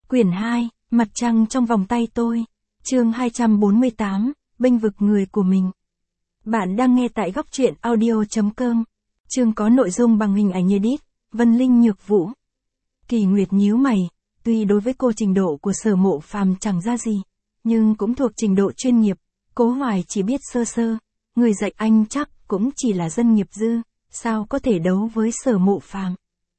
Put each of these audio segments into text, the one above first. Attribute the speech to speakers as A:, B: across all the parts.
A: Quyển 2, Mặt trăng trong vòng tay tôi. Chương 248, bênh vực người của mình. Bạn đang nghe tại góc truyện audio.com. Chương có nội dung bằng hình ảnh edit, Vân Linh Nhược Vũ. Kỳ Nguyệt nhíu mày, tuy đối với cô trình độ của Sở Mộ Phàm chẳng ra gì, nhưng cũng thuộc trình độ chuyên nghiệp, Cố Hoài chỉ biết sơ sơ, người dạy anh chắc cũng chỉ là dân nghiệp dư, sao có thể đấu với Sở Mộ Phàm.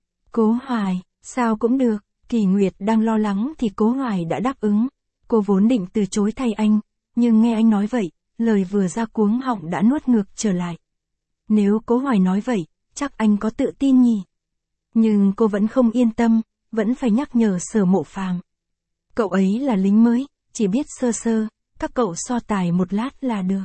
A: Cố Hoài, sao cũng được. Kỳ Nguyệt đang lo lắng thì Cố Hoài đã đáp ứng. Cô vốn định từ chối thay anh, nhưng nghe anh nói vậy, lời vừa ra cuống họng đã nuốt ngược trở lại. Nếu Cố Hoài nói vậy, chắc anh có tự tin nhỉ. Nhưng cô vẫn không yên tâm, vẫn phải nhắc nhở Sở Mộ Phàm. Cậu ấy là lính mới, chỉ biết sơ sơ, các cậu so tài một lát là được.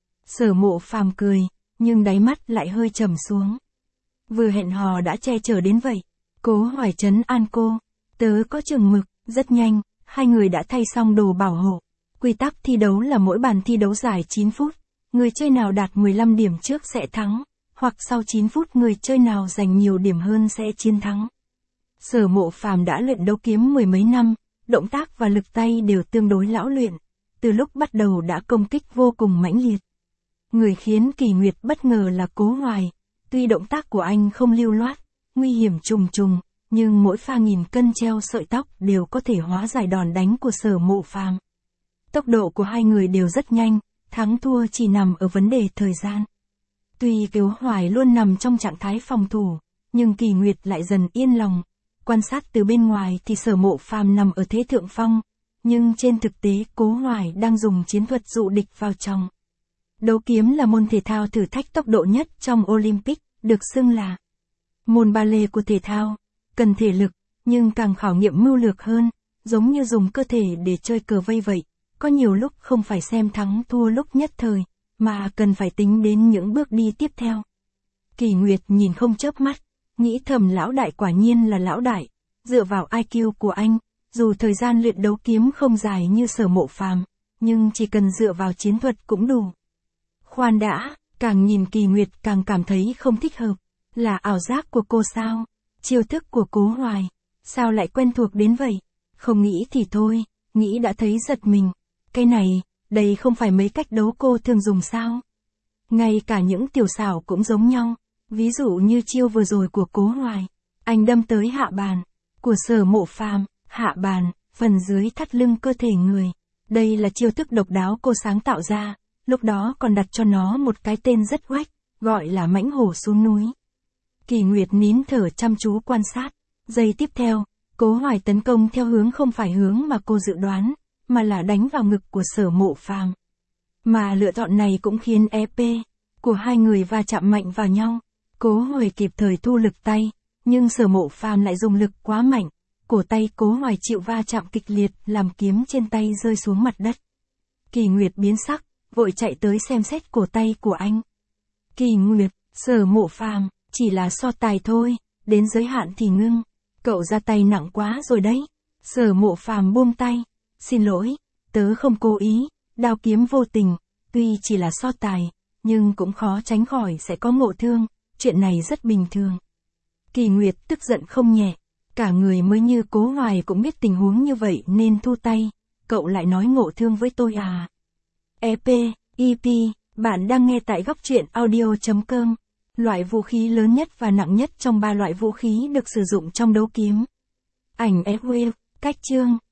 A: Sở Mộ Phàm cười, nhưng đáy mắt lại hơi trầm xuống. Vừa hẹn hò đã che chở đến vậy. Cố Hoài trấn an cô. Tớ có chừng mực, rất nhanh, hai người đã thay xong đồ bảo hộ. Quy tắc thi đấu là mỗi bàn thi đấu dài 9 phút, người chơi nào đạt 15 điểm trước sẽ thắng, hoặc sau 9 phút người chơi nào giành nhiều điểm hơn sẽ chiến thắng. Sở Mộ Phàm đã luyện đấu kiếm mười mấy năm, động tác và lực tay đều tương đối lão luyện, từ lúc bắt đầu đã công kích vô cùng mãnh liệt. Người khiến Kỳ Nguyệt bất ngờ là Cố Hoài, tuy động tác của anh không lưu loát, nguy hiểm trùng trùng, nhưng mỗi pha nghìn cân treo sợi tóc đều có thể hóa giải đòn đánh của Sở Mộ Phàm. Tốc độ của hai người đều rất nhanh, thắng thua chỉ nằm ở vấn đề thời gian. Tuy Cố Hoài luôn nằm trong trạng thái phòng thủ, nhưng Kỳ Nguyệt lại dần yên lòng. Quan sát từ bên ngoài thì Sở Mộ Phàm nằm ở thế thượng phong, nhưng trên thực tế Cố Hoài đang dùng chiến thuật dụ địch vào trong. Đấu kiếm là môn thể thao thử thách tốc độ nhất trong Olympic, được xưng là môn ba lê của thể thao. Cần thể lực, nhưng càng khảo nghiệm mưu lược hơn, giống như dùng cơ thể để chơi cờ vây vậy, có nhiều lúc không phải xem thắng thua lúc nhất thời, mà cần phải tính đến những bước đi tiếp theo. Kỳ Nguyệt nhìn không chớp mắt, nghĩ thầm lão đại quả nhiên là lão đại, dựa vào IQ của anh, dù thời gian luyện đấu kiếm không dài như Sở Mộ Phàm, nhưng chỉ cần dựa vào chiến thuật cũng đủ. Khoan đã, càng nhìn Kỳ Nguyệt càng cảm thấy không thích hợp, là ảo giác của cô sao? Chiêu thức của Cố Hoài, sao lại quen thuộc đến vậy? Không nghĩ thì thôi, nghĩ đã thấy giật mình. Cái này, đây không phải mấy cách đấu cô thường dùng sao? Ngay cả những tiểu xảo cũng giống nhau, ví dụ như chiêu vừa rồi của Cố Hoài. Anh đâm tới hạ bàn, của Sở Mộ Phàm, hạ bàn, phần dưới thắt lưng cơ thể người. Đây là chiêu thức độc đáo cô sáng tạo ra, lúc đó còn đặt cho nó một cái tên rất oách, gọi là mãnh hổ xuống núi. Kỳ Nguyệt nín thở chăm chú quan sát. Giây tiếp theo, Cố Hoài tấn công theo hướng không phải hướng mà cô dự đoán, mà là đánh vào ngực của Sở Mộ Phàm. Mà lựa chọn này cũng khiến EP của hai người va chạm mạnh vào nhau. Cố Hoài kịp thời thu lực tay, nhưng Sở Mộ Phàm lại dùng lực quá mạnh, cổ tay Cố Hoài chịu va chạm kịch liệt làm kiếm trên tay rơi xuống mặt đất. Kỳ Nguyệt biến sắc, vội chạy tới xem xét cổ tay của anh. Kỳ Nguyệt, Sở Mộ Phàm, chỉ là so tài thôi, đến giới hạn thì ngưng. Cậu ra tay nặng quá rồi đấy. Sở Mộ Phàm buông tay. Xin lỗi, tớ không cố ý, đao kiếm vô tình, tuy chỉ là so tài, nhưng cũng khó tránh khỏi sẽ có ngộ thương, chuyện này rất bình thường. Kỳ Nguyệt tức giận không nhẹ, cả người mới như Cố Hoài cũng biết tình huống như vậy nên thu tay, cậu lại nói ngộ thương với tôi à. EP, bạn đang nghe tại góc truyện audio.com. Loại vũ khí lớn nhất và nặng nhất trong 3 loại vũ khí được sử dụng trong đấu kiếm. Ảnh FW, cách chương.